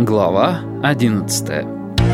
Глава 11.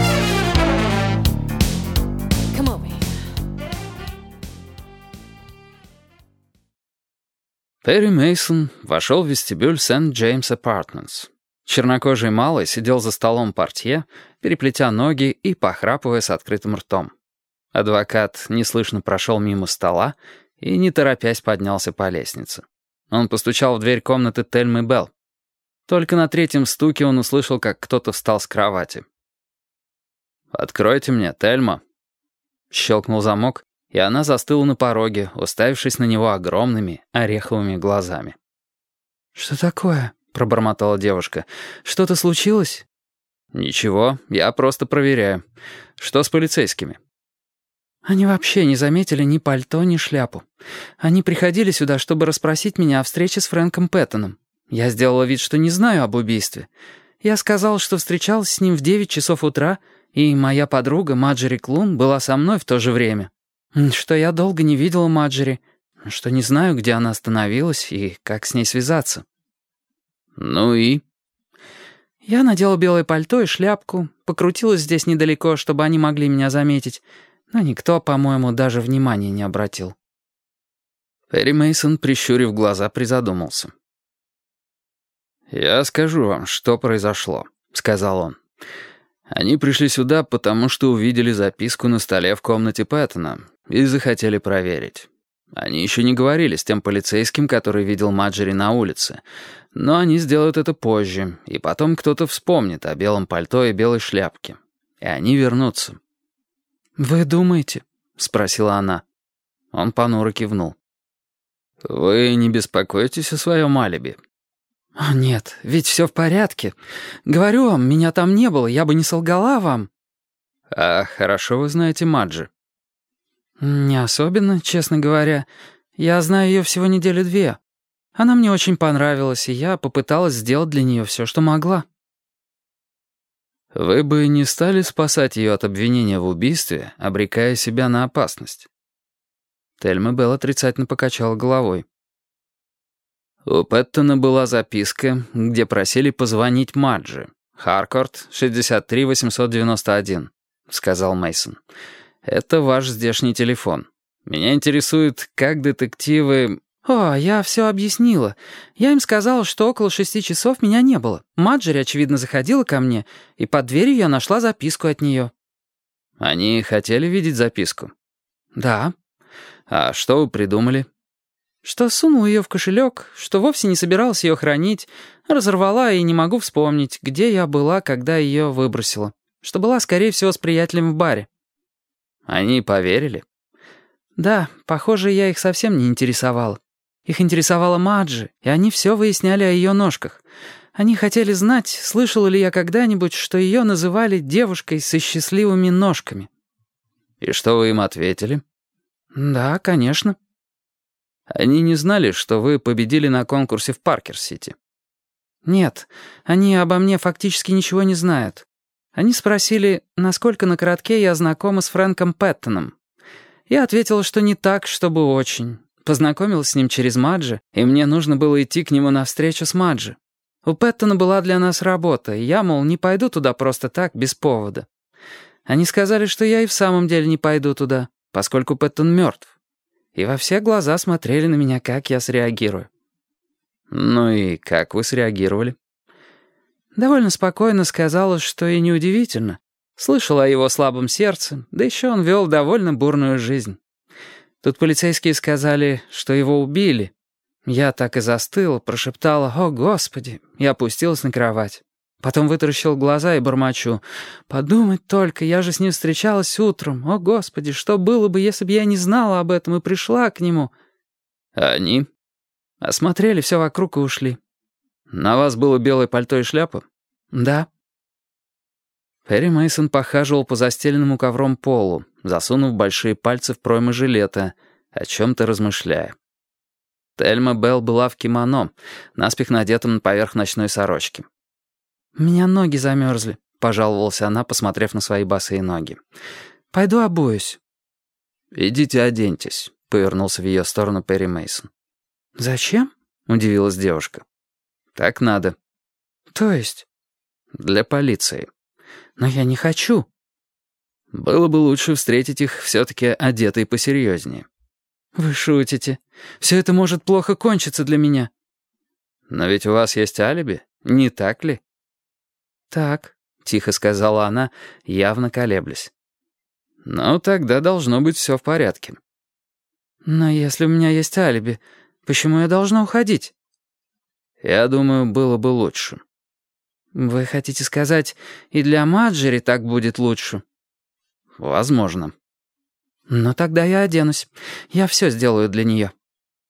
Перри Мейсон вошел в вестибюль Сент-Джеймс Апартментс. Чернокожий малый сидел за столом портье, переплетя ноги и похрапывая с открытым ртом. Адвокат неслышно прошел мимо стола и, не торопясь, поднялся по лестнице. Он постучал в дверь комнаты Тельмы Белл. Только на третьем стуке он услышал, как кто-то встал с кровати. «Откройте мне, Тельма». Щелкнул замок, и она застыла на пороге, уставившись на него огромными ореховыми глазами. «Что такое?» — пробормотала девушка. «Что-то случилось?» «Ничего, я просто проверяю. Что с полицейскими?» «Они вообще не заметили ни пальто, ни шляпу. Они приходили сюда, чтобы расспросить меня о встрече с Фрэнком Пэттоном. Я сделала вид, что не знаю об убийстве. Я сказала, что встречалась с ним в 9 часов утра, и моя подруга Маджери Клун была со мной в то же время. Что я долго не видела Маджери, что не знаю, где она остановилась и как с ней связаться». «Ну и?» «Я надела белое пальто и шляпку, покрутилась здесь недалеко, чтобы они могли меня заметить, но никто, по-моему, даже внимания не обратил». Перри Мейсон, прищурив глаза, призадумался. «Я скажу вам, что произошло», — сказал он. «Они пришли сюда, потому что увидели записку на столе в комнате Пэттона и захотели проверить. Они еще не говорили с тем полицейским, который видел Маджери на улице, но они сделают это позже, и потом кто-то вспомнит о белом пальто и белой шляпке, и они вернутся». «Вы думаете?» — спросила она. Он понуро кивнул. «Вы не беспокоитесь о своем алиби?» «Нет, ведь все в порядке. Говорю вам, меня там не было, я бы не солгала вам». «А хорошо вы знаете Маджи?» «Не особенно, честно говоря. Я знаю ее всего недели-две. Она мне очень понравилась, и я попыталась сделать для нее все, что могла». «Вы бы не стали спасать ее от обвинения в убийстве, обрекая себя на опасность?» Тельма Белл отрицательно покачала головой. «У Пэттона была записка, где просили позвонить Маджи. Харкорт, 63 891», — сказал Мейсон. «Это ваш здешний телефон. Меня интересует, как детективы...» «О, я все объяснила. Я им сказала, что около 6 часов меня не было. Маджери, очевидно, заходила ко мне, и под дверью я нашла записку от нее». «Они хотели видеть записку?» «Да». «А что вы придумали?» «Что сунула ее в кошелек, что вовсе не собиралась ее хранить, разорвала и не могу вспомнить, где я была, когда ее выбросила. Что была, скорее всего, с приятелем в баре». «Они поверили?» «Да, похоже, я их совсем не интересовала. Их интересовала Маджи, и они все выясняли о ее ножках. Они хотели знать, слышала ли я когда-нибудь, что ее называли девушкой со счастливыми ножками». «И что вы им ответили?» «Да, конечно». «Они не знали, что вы победили на конкурсе в Паркер-Сити?» «Нет, они обо мне фактически ничего не знают. Они спросили, насколько на коротке я знакома с Фрэнком Пэттоном. Я ответила, что не так, чтобы очень. Познакомилась с ним через Маджи, и мне нужно было идти к нему на встречу с Маджи. У Пэттона была для нас работа, и я, мол, не пойду туда просто так, без повода. Они сказали, что я и в самом деле не пойду туда, поскольку Пэттон мертв. И во все глаза смотрели на меня, как я среагирую». «Ну и как вы среагировали?» Довольно спокойно сказала, что и неудивительно. Слышала о его слабом сердце, да еще он вел довольно бурную жизнь. Тут полицейские сказали, что его убили. Я так и застыла, прошептала «О, Господи!» и опустилась на кровать. Потом вытаращил глаза и бормочу: «Подумать только, я же с ним встречалась утром. О, Господи, что было бы, если бы я не знала об этом и пришла к нему?» «А они?» «Осмотрели все вокруг и ушли». «На вас было белое пальто и шляпа?» «Да». Перри Мейсон похаживал по застеленному ковром полу, засунув большие пальцы в проймы жилета, о чем-то размышляя. Тельма Белл была в кимоно, наспех надетом поверх ночной сорочки. «У меня ноги замерзли», — пожаловалась она, посмотрев на свои босые ноги. «Пойду обуюсь». «Идите оденьтесь», — повернулся в ее сторону Перри Мейсон. «Зачем?» — удивилась девушка. «Так надо». «То есть?» Для полиции. Но я не хочу. Было бы лучше встретить их все-таки одетой посерьезнее. Вы шутите. Все это может плохо кончиться для меня. Но ведь у вас есть алиби, не так ли? Так, тихо сказала она, явно колеблясь. Ну, тогда должно быть все в порядке. Но если у меня есть алиби, почему я должна уходить? Я думаю, было бы лучше. Вы хотите сказать, и для Маджери так будет лучше? Возможно. Но тогда я оденусь. Я все сделаю для нее.